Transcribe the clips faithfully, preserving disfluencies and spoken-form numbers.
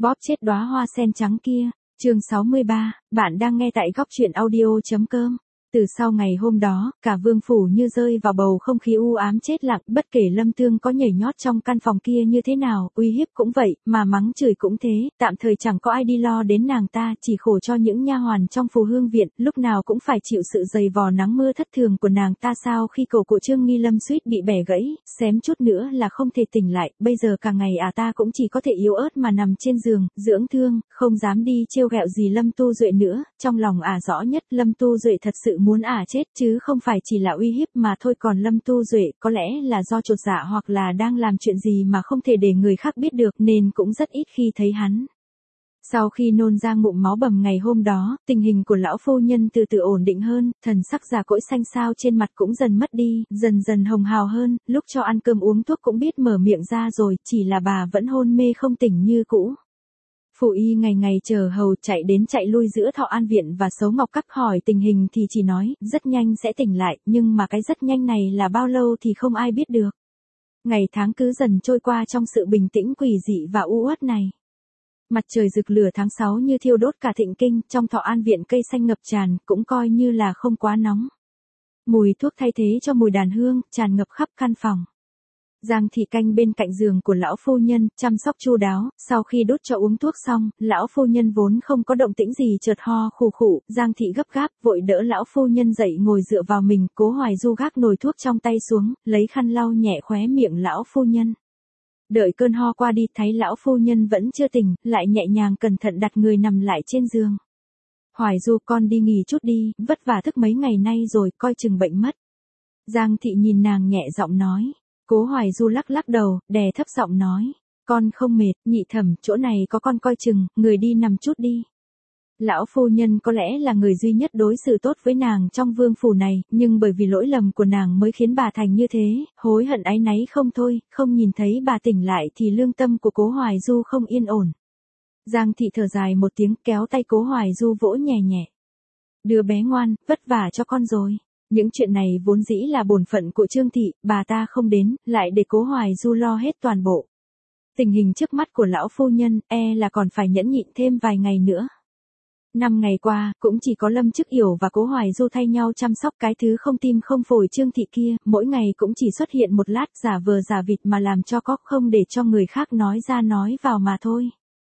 Bóp chết đóa hoa sen trắng kia, chương sáu mươi ba, bạn đang nghe tại góc truyện audio.com. Từ sau ngày hôm đó, cả vương phủ như rơi vào bầu không khí u ám chết lặng, bất kể Lâm Thương có nhảy nhót trong căn phòng kia như thế nào, uy hiếp cũng vậy, mà mắng chửi cũng thế, tạm thời chẳng có ai đi lo đến nàng ta, chỉ khổ cho những nha hoàn trong phù hương viện, lúc nào cũng phải chịu sự dày vò nắng mưa thất thường của nàng ta. Sao khi cổ của Trương Nghi Lâm suýt bị bẻ gãy, xém chút nữa là không thể tỉnh lại, bây giờ cả ngày à ta cũng chỉ có thể yếu ớt mà nằm trên giường, dưỡng thương, không dám đi trêu ghẹo gì Lâm Tu Duệ nữa, trong lòng à rõ nhất Lâm Tu Duệ thật sự muốn ả à chết chứ không phải chỉ là uy hiếp mà thôi. Còn Lâm Tu Duệ có lẽ là do chột dạ hoặc là đang làm chuyện gì mà không thể để người khác biết được nên cũng rất ít khi thấy hắn. Sau khi nôn ra ngụm máu bầm ngày hôm đó, tình hình của lão phu nhân từ từ ổn định hơn, thần sắc già cỗi xanh xao trên mặt cũng dần mất đi, dần dần hồng hào hơn, lúc cho ăn cơm uống thuốc cũng biết mở miệng ra rồi, chỉ là bà vẫn hôn mê không tỉnh như cũ. Phụ y ngày ngày chờ hầu chạy đến chạy lui giữa Thọ An Viện và Sấu Ngọc Các hỏi tình hình thì chỉ nói, rất nhanh sẽ tỉnh lại, nhưng mà cái rất nhanh này là bao lâu thì không ai biết được. Ngày tháng cứ dần trôi qua trong sự bình tĩnh quỷ dị và u uất này. Mặt trời rực lửa tháng sáu như thiêu đốt cả Thịnh Kinh, trong Thọ An Viện cây xanh ngập tràn, cũng coi như là không quá nóng. Mùi thuốc thay thế cho mùi đàn hương, tràn ngập khắp căn phòng. Giang Thị canh bên cạnh giường của lão phu nhân, chăm sóc chu đáo, sau khi đốt cho uống thuốc xong, lão phu nhân vốn không có động tĩnh gì chợt ho khù khụ, Giang Thị gấp gáp, vội đỡ lão phu nhân dậy ngồi dựa vào mình, Cố Hoài Du gác nồi thuốc trong tay xuống, lấy khăn lau nhẹ khóe miệng lão phu nhân. Đợi cơn ho qua đi, thấy lão phu nhân vẫn chưa tỉnh, lại nhẹ nhàng cẩn thận đặt người nằm lại trên giường. Hoài Du, con đi nghỉ chút đi, vất vả thức mấy ngày nay rồi, coi chừng bệnh mất. Giang Thị nhìn nàng nhẹ giọng nói. Cố Hoài Du lắc lắc đầu, đè thấp giọng nói, con không mệt, nhị thẩm, chỗ này có con coi chừng, người đi nằm chút đi. Lão phu nhân có lẽ là người duy nhất đối xử tốt với nàng trong vương phủ này, nhưng bởi vì lỗi lầm của nàng mới khiến bà thành như thế, hối hận áy náy không thôi, không nhìn thấy bà tỉnh lại thì lương tâm của Cố Hoài Du không yên ổn. Giang Thị thở dài một tiếng, kéo tay Cố Hoài Du vỗ nhẹ nhẹ. Đứa bé ngoan, vất vả cho con rồi. Những chuyện này vốn dĩ là bổn phận của Trương Thị, bà ta không đến, lại để Cố Hoài Du lo hết toàn bộ. Tình hình trước mắt của lão phu nhân, e là còn phải nhẫn nhịn thêm vài ngày nữa. Năm ngày qua, cũng chỉ có Lâm Chức Yểu và Cố Hoài Du thay nhau chăm sóc cái thứ không tim không phổi Trương Thị kia, mỗi ngày cũng chỉ xuất hiện một lát, giả vờ giả vịt mà làm cho có không để cho người khác nói ra nói vào mà thôi.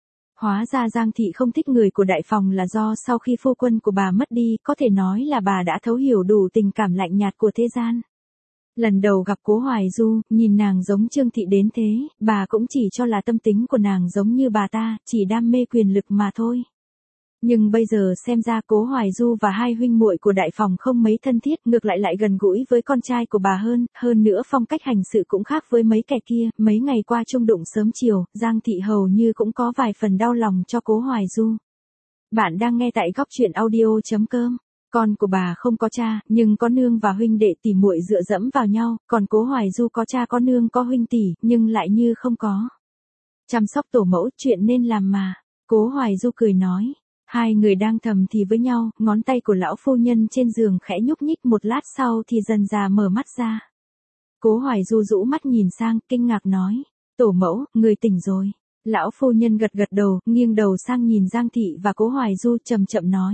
Hóa ra Giang Thị không thích người của đại phòng là do sau khi phu quân của bà mất đi, có thể nói là bà đã thấu hiểu đủ tình cảm lạnh nhạt của thế gian. Lần đầu gặp Cố Hoài Du, nhìn nàng giống Trương Thị đến thế, bà cũng chỉ cho là tâm tính của nàng giống như bà ta, chỉ đam mê quyền lực mà thôi. Nhưng bây giờ xem ra Cố Hoài Du và hai huynh muội của đại phòng không mấy thân thiết, ngược lại lại gần gũi với con trai của bà hơn, hơn nữa phong cách hành sự cũng khác với mấy kẻ kia, mấy ngày qua chung đụng sớm chiều, Giang Thị hầu như cũng có vài phần đau lòng cho Cố Hoài Du. Bạn đang nghe tại góc truyện audio.com. Con của bà không có cha, nhưng có nương và huynh đệ tỷ muội dựa dẫm vào nhau, còn Cố Hoài Du có cha có nương có huynh tỷ, nhưng lại như không có. Chăm sóc tổ mẫu, chuyện nên làm mà. Cố Hoài Du cười nói. Hai người đang thầm thì với nhau, ngón tay của lão phu nhân trên giường khẽ nhúc nhích, một lát sau thì dần dà mở mắt ra. Cố Hoài Du rũ mắt nhìn sang, kinh ngạc nói, tổ mẫu, người tỉnh rồi. Lão phu nhân gật gật đầu, nghiêng đầu sang nhìn Giang Thị và Cố Hoài Du chậm chậm nói.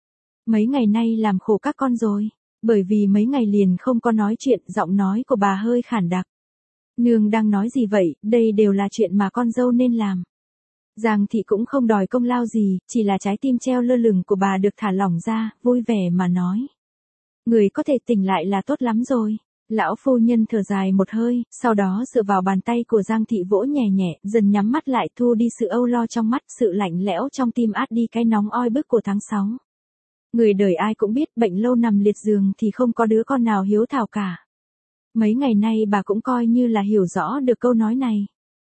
Mấy ngày nay làm khổ các con rồi, bởi vì mấy ngày liền không có nói chuyện, giọng nói của bà hơi khản đặc. Nương đang nói gì vậy, đây đều là chuyện mà con dâu nên làm. Giang Thị cũng không đòi công lao gì, chỉ là trái tim treo lơ lửng của bà được thả lỏng ra, vui vẻ mà nói. Người có thể tỉnh lại là tốt lắm rồi. Lão phu nhân thở dài một hơi, sau đó dựa vào bàn tay của Giang Thị vỗ nhẹ nhẹ, dần nhắm mắt lại, thu đi sự âu lo trong mắt, sự lạnh lẽo trong tim át đi cái nóng oi bức của tháng sáu. Người đời ai cũng biết, bệnh lâu nằm liệt giường thì không có đứa con nào hiếu thảo cả. Mấy ngày nay bà cũng coi như là hiểu rõ được câu nói này.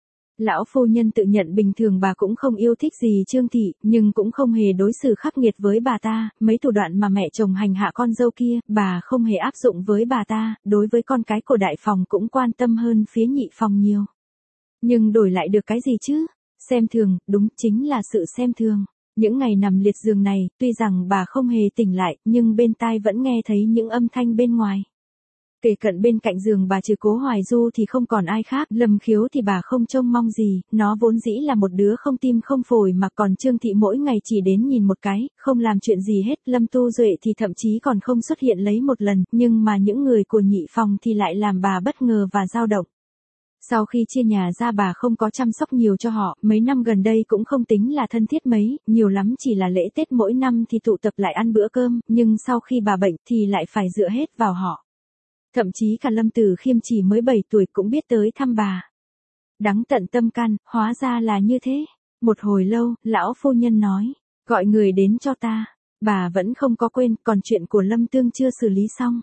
Lão phu nhân tự nhận bình thường bà cũng không yêu thích gì Trương Thị, nhưng cũng không hề đối xử khắc nghiệt với bà ta, mấy thủ đoạn mà mẹ chồng hành hạ con dâu kia, bà không hề áp dụng với bà ta, đối với con cái của đại phòng cũng quan tâm hơn phía nhị phòng nhiều. Nhưng đổi lại được cái gì chứ? Xem thường, đúng chính là sự xem thường. Những ngày nằm liệt giường này, tuy rằng bà không hề tỉnh lại, nhưng bên tai vẫn nghe thấy những âm thanh bên ngoài. Kể cận bên cạnh giường bà trừ Cố Hoài Du thì không còn ai khác, Lâm Khiếu thì bà không trông mong gì, nó vốn dĩ là một đứa không tim không phổi mà còn Trương Thị mỗi ngày chỉ đến nhìn một cái, không làm chuyện gì hết, Lâm Tu Duệ thì thậm chí còn không xuất hiện lấy một lần, nhưng mà những người của nhị phòng thì lại làm bà bất ngờ và dao động. Sau khi chia nhà ra bà không có chăm sóc nhiều cho họ, mấy năm gần đây cũng không tính là thân thiết mấy, nhiều lắm chỉ là lễ Tết mỗi năm thì tụ tập lại ăn bữa cơm, nhưng sau khi bà bệnh thì lại phải dựa hết vào họ. Thậm chí cả Lâm Tử Khiêm chỉ mới bảy tuổi cũng biết tới thăm bà. Đắng tận tâm can, hóa ra là như thế. Một hồi lâu, lão phu nhân nói, gọi người đến cho ta. Bà vẫn không có quên, còn chuyện của Lâm Tương chưa xử lý xong.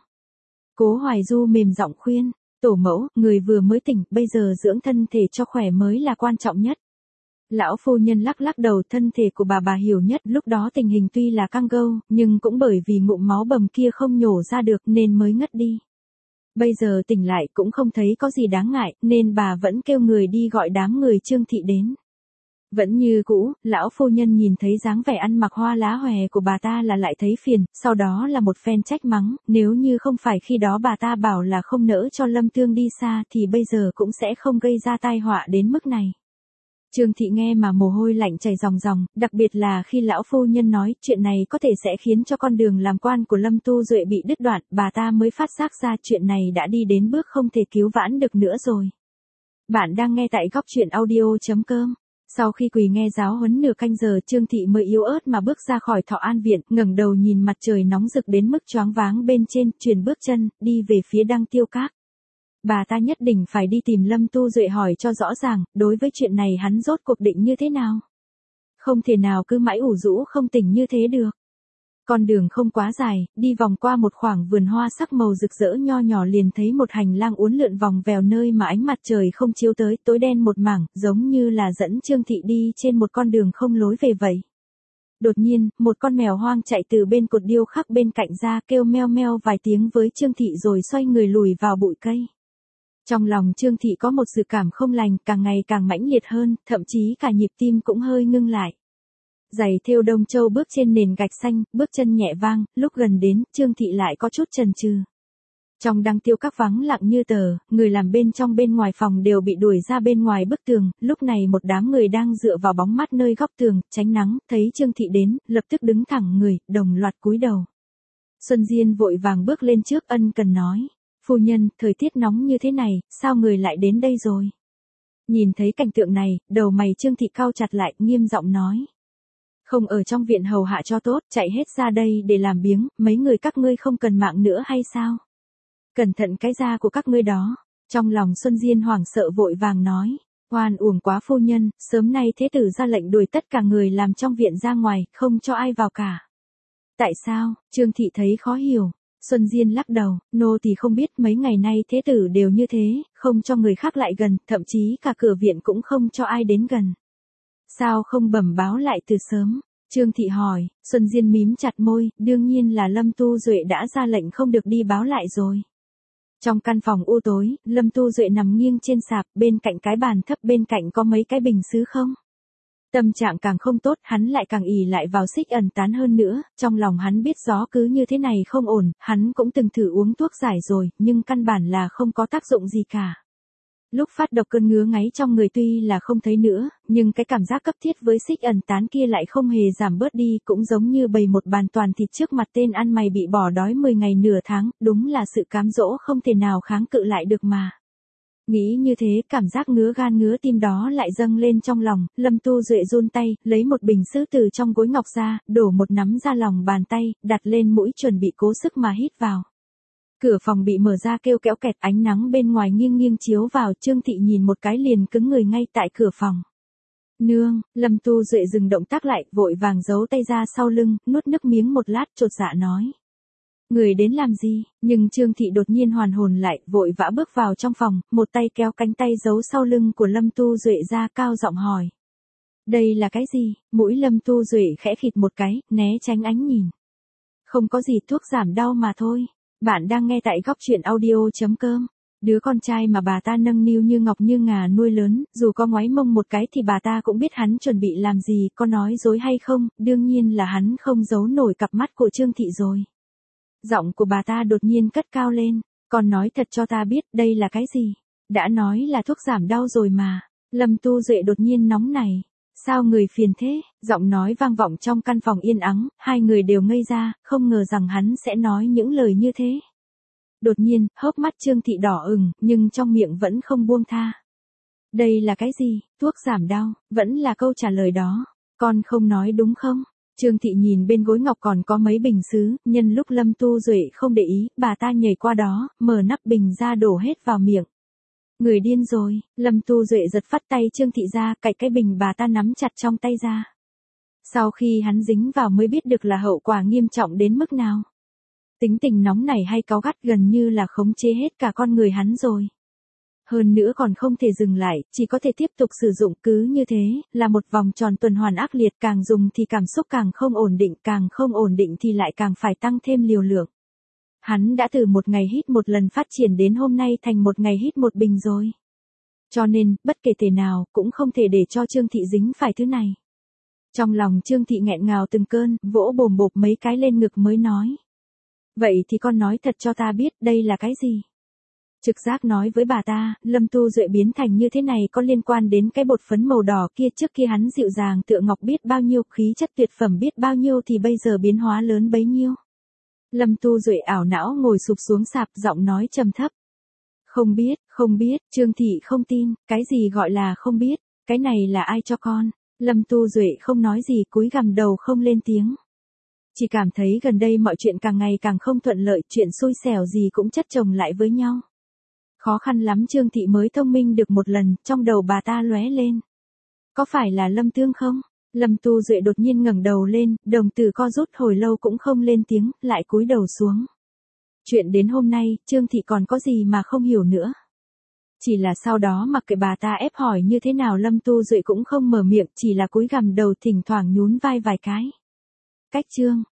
Cố Hoài Du mềm giọng khuyên, tổ mẫu, người vừa mới tỉnh, bây giờ dưỡng thân thể cho khỏe mới là quan trọng nhất. Lão phu nhân lắc lắc đầu, thân thể của bà bà hiểu nhất, lúc đó tình hình tuy là căng gâu, nhưng cũng bởi vì ngụm máu bầm kia không nhổ ra được nên mới ngất đi. Bây giờ tỉnh lại cũng không thấy có gì đáng ngại, nên bà vẫn kêu người đi gọi đám người Trương Thị đến. Vẫn như cũ, lão phu nhân nhìn thấy dáng vẻ ăn mặc hoa lá hòe của bà ta là lại thấy phiền, sau đó là một phen trách mắng, nếu như không phải khi đó bà ta bảo là không nỡ cho Lâm Tương đi xa thì bây giờ cũng sẽ không gây ra tai họa đến mức này. Trương Thị nghe mà mồ hôi lạnh chảy ròng ròng, đặc biệt là khi lão phu nhân nói chuyện này có thể sẽ khiến cho con đường làm quan của Lâm Tu Duệ bị đứt đoạn, bà ta mới phát giác ra chuyện này đã đi đến bước không thể cứu vãn được nữa rồi. Bạn đang nghe tại góc truyện audio chấm com. Sau khi quỳ nghe giáo huấn nửa canh giờ, Trương Thị mới yếu ớt mà bước ra khỏi Thọ An viện, ngẩng đầu nhìn mặt trời nóng rực đến mức choáng váng bên trên, chuyển bước chân, đi về phía Đăng Tiêu Các. Bà ta nhất định phải đi tìm Lâm Tu Duệ hỏi cho rõ ràng, đối với chuyện này hắn rốt cuộc định như thế nào. Không thể nào cứ mãi ủ rũ không tỉnh như thế được. Con đường không quá dài, đi vòng qua một khoảng vườn hoa sắc màu rực rỡ nho nhỏ liền thấy một hành lang uốn lượn vòng vèo nơi mà ánh mặt trời không chiếu tới, tối đen một mảng, giống như là dẫn Trương Thị đi trên một con đường không lối về vậy. Đột nhiên, một con mèo hoang chạy từ bên cột điêu khắc bên cạnh ra, kêu meo meo vài tiếng với Trương Thị rồi xoay người lùi vào bụi cây. Trong lòng Trương Thị có một sự cảm không lành, càng ngày càng mãnh liệt hơn, thậm chí cả nhịp tim cũng hơi ngưng lại. Giày thêu Đông Châu bước trên nền gạch xanh, bước chân nhẹ vang, lúc gần đến, Trương Thị lại có chút chần chừ. Trong Đăng Tiêu Các vắng lặng như tờ, người làm bên trong bên ngoài phòng đều bị đuổi ra bên ngoài bức tường, lúc này một đám người đang dựa vào bóng mát nơi góc tường, tránh nắng, thấy Trương Thị đến, lập tức đứng thẳng người, đồng loạt cúi đầu. Xuân Diên vội vàng bước lên trước ân cần nói, phu nhân, thời tiết nóng như thế này, sao người lại đến đây rồi? Nhìn thấy cảnh tượng này, đầu mày Trương Thị cau chặt lại, nghiêm giọng nói. Không ở trong viện hầu hạ cho tốt, chạy hết ra đây để làm biếng, mấy người các ngươi không cần mạng nữa hay sao? Cẩn thận cái da của các ngươi đó. Trong lòng Xuân Diên hoảng sợ vội vàng nói, oan uổng quá phu nhân, sớm nay thế tử ra lệnh đuổi tất cả người làm trong viện ra ngoài, không cho ai vào cả. Tại sao? Trương Thị thấy khó hiểu. Xuân Diên lắc đầu, nô thì không biết, mấy ngày nay thế tử đều như thế, không cho người khác lại gần, thậm chí cả cửa viện cũng không cho ai đến gần. Sao không bẩm báo lại từ sớm? Trương Thị hỏi. Xuân Diên mím chặt môi, đương nhiên là Lâm Tu Duệ đã ra lệnh không được đi báo lại rồi. Trong căn phòng u tối, Lâm Tu Duệ nằm nghiêng trên sạp, bên cạnh cái bàn thấp bên cạnh có mấy cái bình sứ không? Tâm trạng càng không tốt, hắn lại càng ì lại vào Xích Ẩn Tán hơn nữa, trong lòng hắn biết gió cứ như thế này không ổn, hắn cũng từng thử uống thuốc giải rồi, nhưng căn bản là không có tác dụng gì cả. Lúc phát độc cơn ngứa ngáy trong người tuy là không thấy nữa, nhưng cái cảm giác cấp thiết với Xích Ẩn Tán kia lại không hề giảm bớt đi, cũng giống như bày một bàn toàn thịt trước mặt tên ăn mày bị bỏ đói mười ngày nửa tháng, đúng là sự cám dỗ không thể nào kháng cự lại được mà. Nghĩ như thế, cảm giác ngứa gan ngứa tim đó lại dâng lên trong lòng, Lâm Tu Duệ run tay, lấy một bình sứ từ trong gối ngọc ra, đổ một nắm ra lòng bàn tay, đặt lên mũi chuẩn bị cố sức mà hít vào. Cửa phòng bị mở ra kêu kéo kẹt, ánh nắng bên ngoài nghiêng nghiêng chiếu vào, Trương Thị nhìn một cái liền cứng người ngay tại cửa phòng. Nương, Lâm Tu Duệ dừng động tác lại, vội vàng giấu tay ra sau lưng, nuốt nước miếng một lát chột dạ nói. Người đến làm gì? Nhưng Trương Thị đột nhiên hoàn hồn lại, vội vã bước vào trong phòng, một tay kéo cánh tay giấu sau lưng của Lâm Tu Duệ ra, cao giọng hỏi. Đây là cái gì? Mũi Lâm Tu Duệ khẽ khịt một cái, né tránh ánh nhìn. Không có gì, thuốc giảm đau mà thôi. Bạn đang nghe tại góc truyện audio chấm com. Đứa con trai mà bà ta nâng niu như ngọc như ngà nuôi lớn, dù có ngoáy mông một cái thì bà ta cũng biết hắn chuẩn bị làm gì, có nói dối hay không, đương nhiên là hắn không giấu nổi cặp mắt của Trương Thị rồi. Giọng của bà ta đột nhiên cất cao lên, con nói thật cho ta biết, đây là cái gì? Đã nói là thuốc giảm đau rồi mà. Lâm Tu Duệ đột nhiên nóng nảy. Sao người phiền thế? Giọng nói vang vọng trong căn phòng yên ắng, hai người đều ngây ra, không ngờ rằng hắn sẽ nói những lời như thế. Đột nhiên, hốc mắt Trương Thị đỏ ửng, nhưng trong miệng vẫn không buông tha. Đây là cái gì? Thuốc giảm đau, vẫn là câu trả lời đó. Con không nói đúng không? Trương Thị nhìn bên gối ngọc còn có mấy bình sứ, nhân lúc Lâm Tu Duệ không để ý, bà ta nhảy qua đó, mở nắp bình ra đổ hết vào miệng. Người điên rồi, Lâm Tu Duệ giật phắt tay Trương Thị ra, cạy cái bình bà ta nắm chặt trong tay ra. Sau khi hắn dính vào mới biết được là hậu quả nghiêm trọng đến mức nào. Tính tình nóng nảy hay cáu gắt gần như là khống chế hết cả con người hắn rồi. Hơn nữa còn không thể dừng lại, chỉ có thể tiếp tục sử dụng, cứ như thế, là một vòng tròn tuần hoàn ác liệt, càng dùng thì cảm xúc càng không ổn định, càng không ổn định thì lại càng phải tăng thêm liều lượng. Hắn đã từ một ngày hít một lần phát triển đến hôm nay thành một ngày hít một bình rồi. Cho nên, bất kể thể nào, cũng không thể để cho Trương Thị dính phải thứ này. Trong lòng Trương Thị nghẹn ngào từng cơn, vỗ bồm bộp mấy cái lên ngực mới nói. Vậy thì con nói thật cho ta biết, đây là cái gì? Trực giác nói với bà ta, Lâm Tu Duệ biến thành như thế này có liên quan đến cái bột phấn màu đỏ kia, trước kia hắn dịu dàng tựa ngọc biết bao nhiêu, khí chất tuyệt phẩm biết bao nhiêu thì bây giờ biến hóa lớn bấy nhiêu. Lâm Tu Duệ ảo não ngồi sụp xuống sạp, giọng nói trầm thấp. Không biết, không biết, Trương Thị không tin, cái gì gọi là không biết, cái này là ai cho con? Lâm Tu Duệ không nói gì, cúi gằm đầu không lên tiếng. Chỉ cảm thấy gần đây mọi chuyện càng ngày càng không thuận lợi, chuyện xui xẻo gì cũng chất chồng lại với nhau. Khó khăn lắm Trương Thị mới thông minh được một lần, trong đầu bà ta lóe lên. Có phải là Lâm Tương không? Lâm Tu Duệ đột nhiên ngẩng đầu lên, đồng tử co rút hồi lâu cũng không lên tiếng, lại cúi đầu xuống. Chuyện đến hôm nay, Trương Thị còn có gì mà không hiểu nữa. Chỉ là sau đó mặc kệ bà ta ép hỏi như thế nào Lâm Tu Duệ cũng không mở miệng, chỉ là cúi gằm đầu thỉnh thoảng nhún vai vài cái. Cách chương